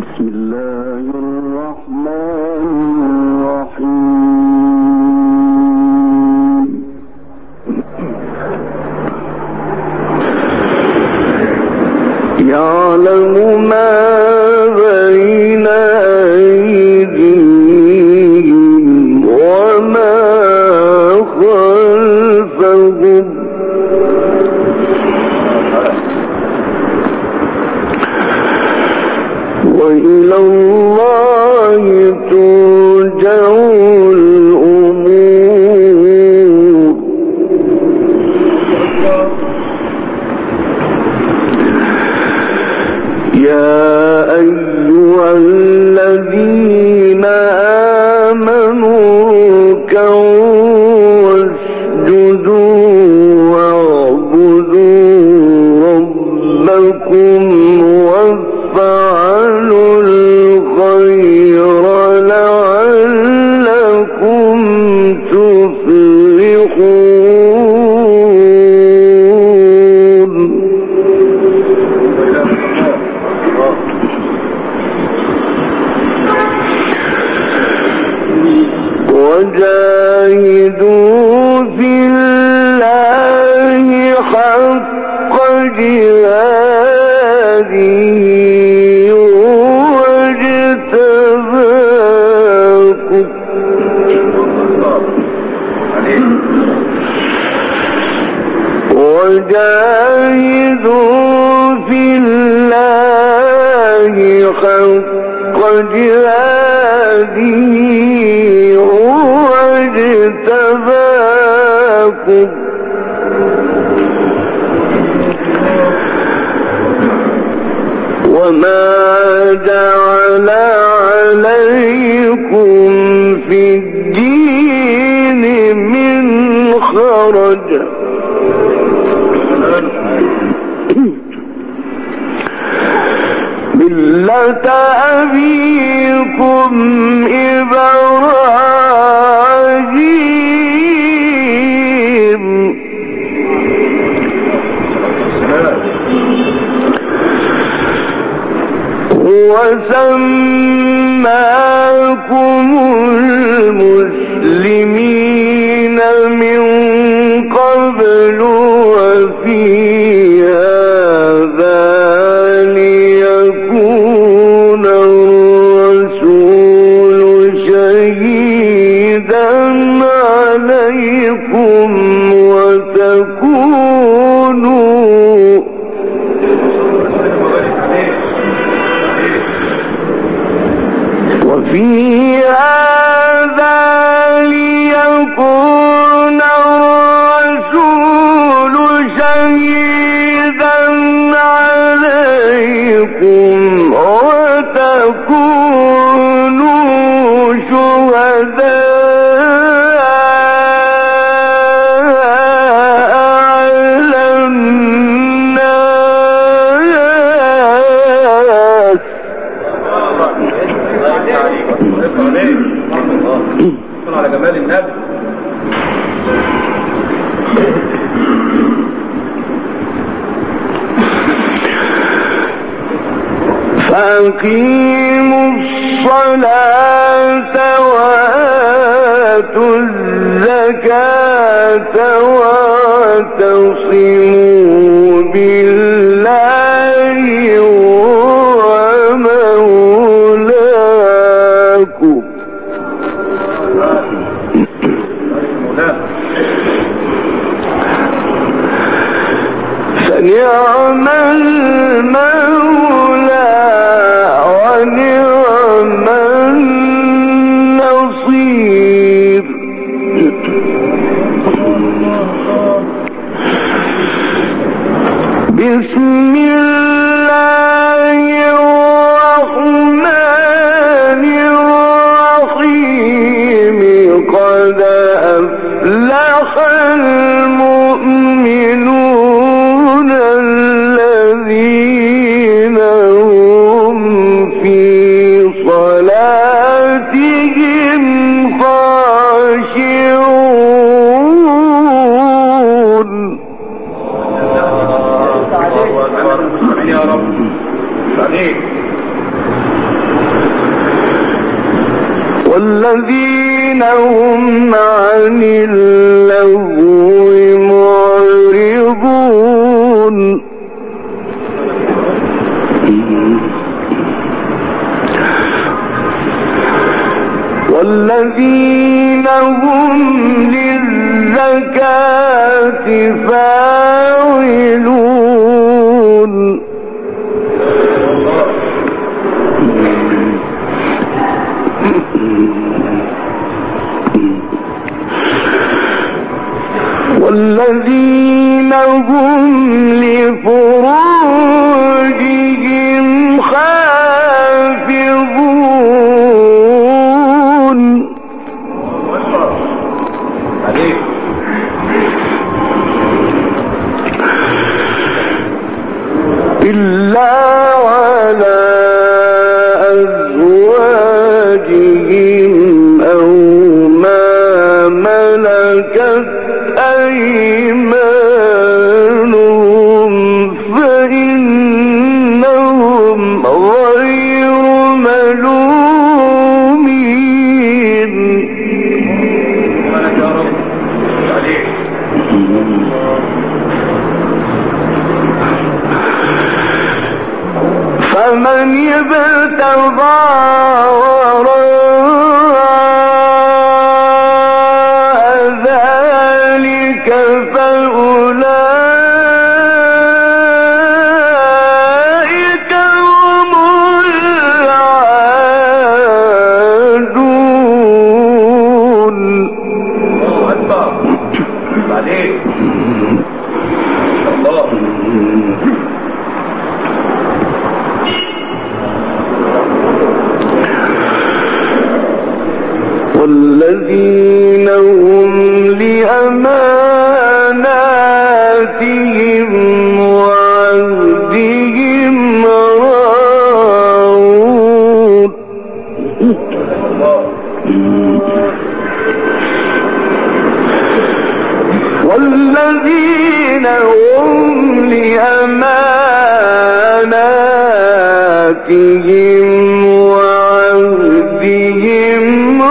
بسم الله الرحمن الرحيم. يعلم ما بين أيديهم وما خلفهم وإلى الله ترجع الأمور. يا أيها الذين آمنوا اركعوا واسجدوا واعبدوا ربكم وافعلوا الخير لعلكم تفلحون. وجاهدوا في الله حق جهاده وجاهدوا في الله حق جهاده هو اجتباكم وما جعل عليكم في الدين من خرج ملة أبيكم إبراهيم وسماكم المسلمين من قبل وفي هذا ليكون الرسول شهيدا عليكم وفي هذا ليكون الرسول شهيدا عليكم وتكونوا شهداء على الناس. على جمال النبي. فأقيموا الصلاة وآتوا الزكاة واعتصموا بالله ومولاكم. فنعم المولى ونعم النصير. بسم الله الرحمن الرحيم. قد أفلح المؤمنون الذين هم في صلاتهم خاشعون. والذين هم للزكاة فاعلون والذين هم لفروجهم حافظون إلا على أزواجهم أو ما ملكت أيمانهم فإنهم غير ملومين فمن ابتغى وراء ذلك فأولئك هم العادون والذين هم لأماناتهم وعهدهم راعون والذين هم لأماناتهم وعهدهم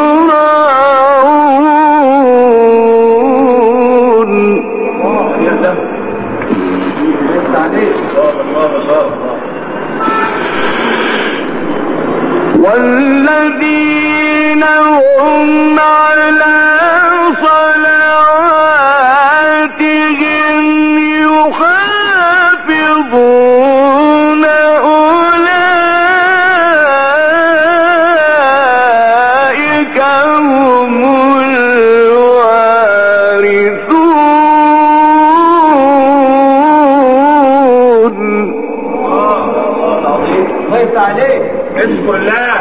والذين هم على صلواتهم يحافظون أولئك هم الوارثون كيف عليك اذكر الله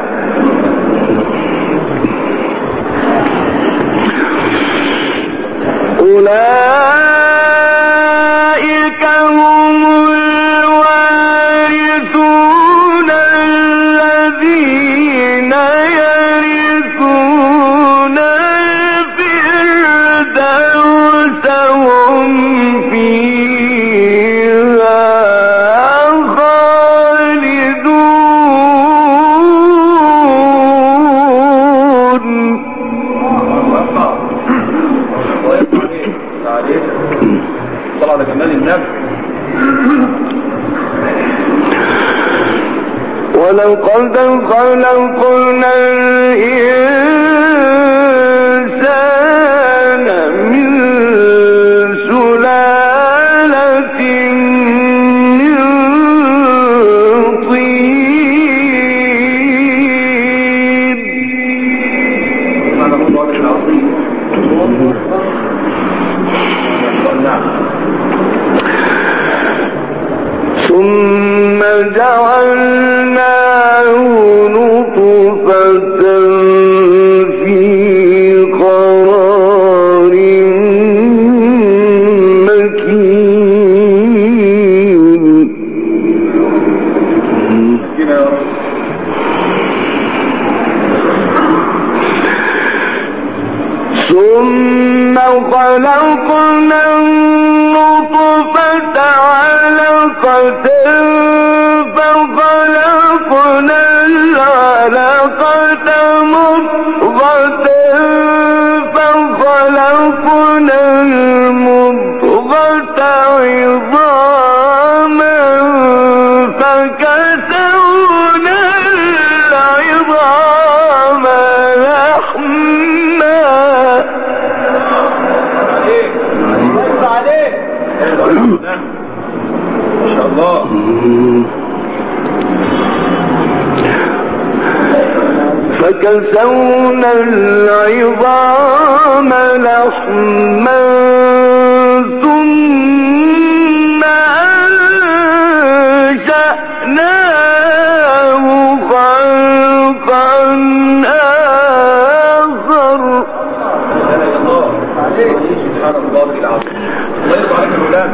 أولئك هم الوارثون الذين يرثون الفردوس هم فيها طلع لجمال النبي ولقد خلقنا الإنسان من سلالة من طين ثم جعلناه نطفة في قرار مكين ثم خلقنا النطفة علقة فخلقنا العلقة مضغة فخلقنا المضغة عظاما فكسونا العظام لحما ما شاء الله. فكسونا العظام لحما ثم أنشأناه خلقا آخر. سبحان الله العظيم. الله يرضى عليك الولاد.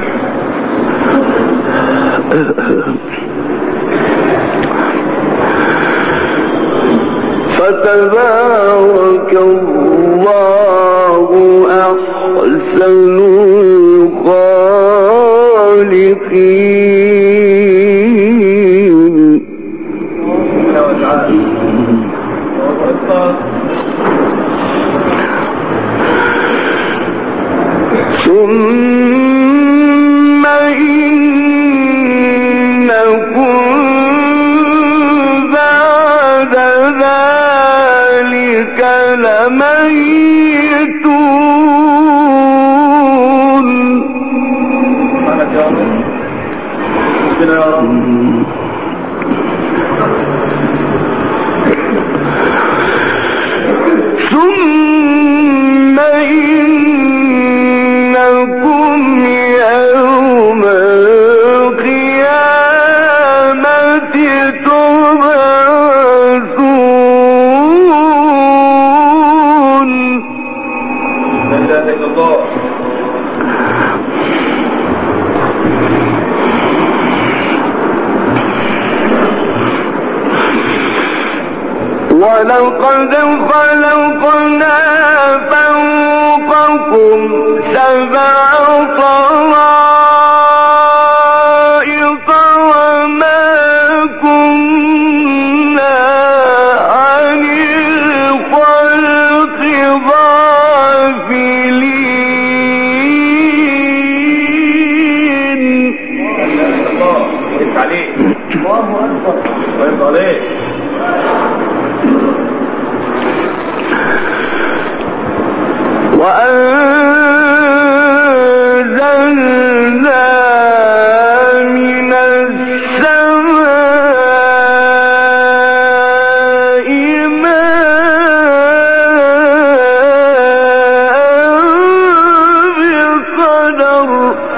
فتبارك الله أحسن الخالقين. ثم إنكم بعد ذلك لميتون. ثم إنكم يوم القيامة تبعثون. ولقد خلقنا فوقكم سبع طرائق وما كنا عن الخلق غافلين. الله أكبر. وأنزلنا من السماء ماء بقدر.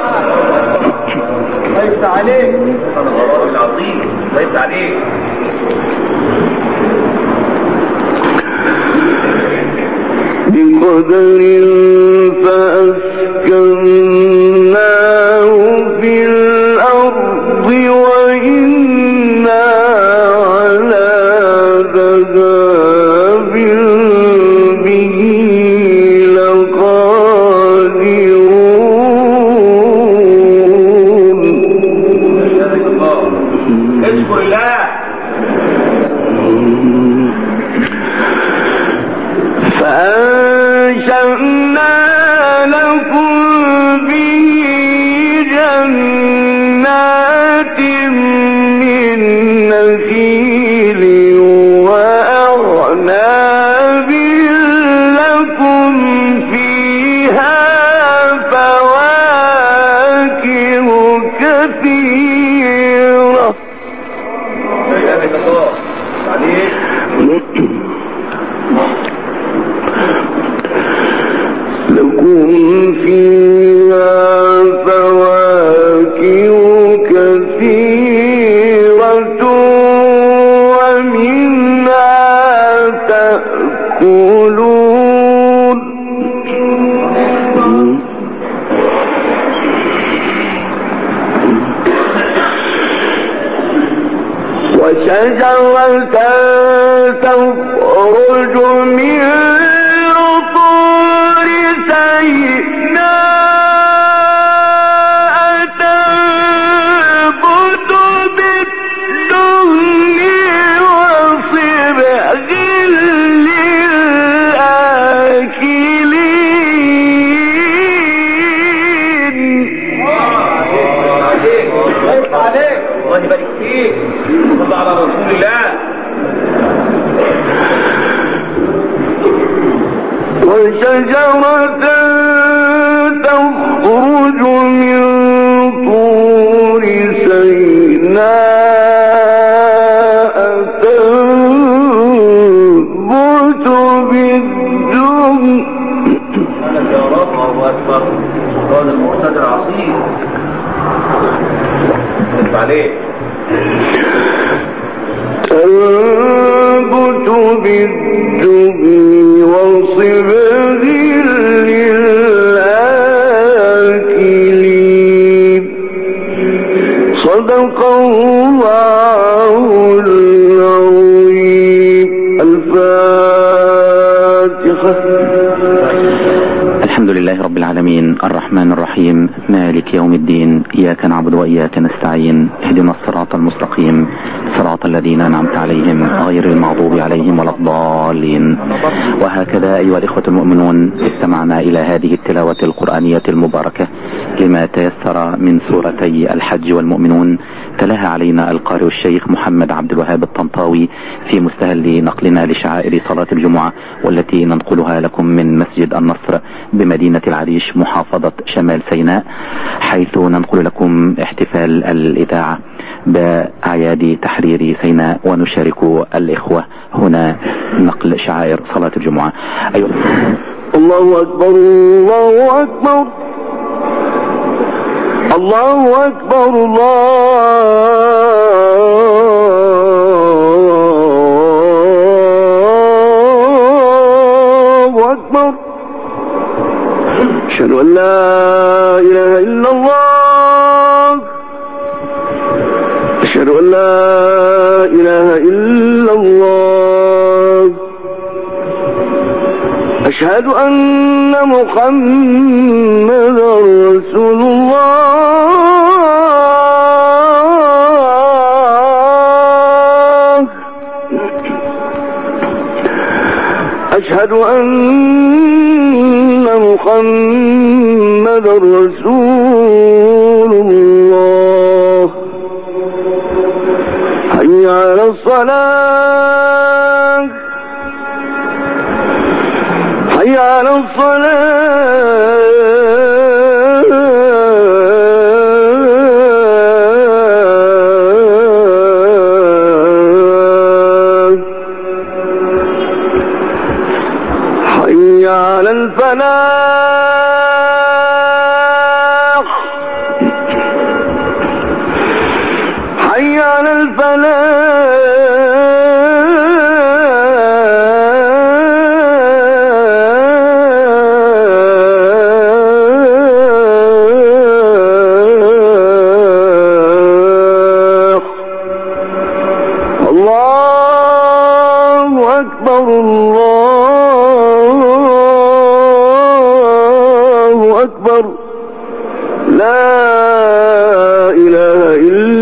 ليس عليك. سبحان الله العظيم. ليس عليك. بقدر فأسكناه في الأرض وإنا على ذهاب به لقادرون. اذكر الله. فأنشأنا لكم به جنات من نخيل وأعناب لكم فيها فواكه كثيرة. لكم فيها فواكه كثيرة ومنها تأكلون. وشجرة تخرج من طور سيناء تنبت بالدهن وصبغ للآكلين. الله يبارك فيك. صلى على رسول الله. وشجرة تخرج من عظيم. عليه تنبت بالدهن وصبغ للآكلين. صدق الله العظيم. الفاتحة. الحمد لله رب العالمين الرحمن الرحيم مالك يوم الدين. إياك نعبد وإياك نستعين. اهدنا الصراط المستقيم صراط الذين أنعمت عليهم غير المغضوب عليهم ولا الضالين. وهكذا أيها الإخوة المؤمنون استمعنا إلى هذه التلاوة القرآنية المباركة لما تيسر من سورتي الحج والمؤمنون. تلاها علينا القارئ الشيخ محمد عبد الوهاب الطنطاوي في مستهل نقلنا لشعائر صلاة الجمعة، والتي ننقلها لكم من مسجد النصر بمدينة العريش محافظة شمال سيناء، حيث ننقل لكم احتفال الإذاعة بأعياد تحرير سيناء، ونشارك الإخوة هنا نقل شعائر صلاة الجمعة. أيها الله أكبر الله أكبر الله أكبر الله أكبر. أشهد أن لا إله إلا الله. أشهد أن لا إله إلا الله. أشهد أن محمدا رسول الله. أشهد أن محمدا رسول الله. حي على الصلاة. حي على الصلاة. حي على الفلاح. حي على الفلاح. الله أكبر الله أكبر. لا إله إلا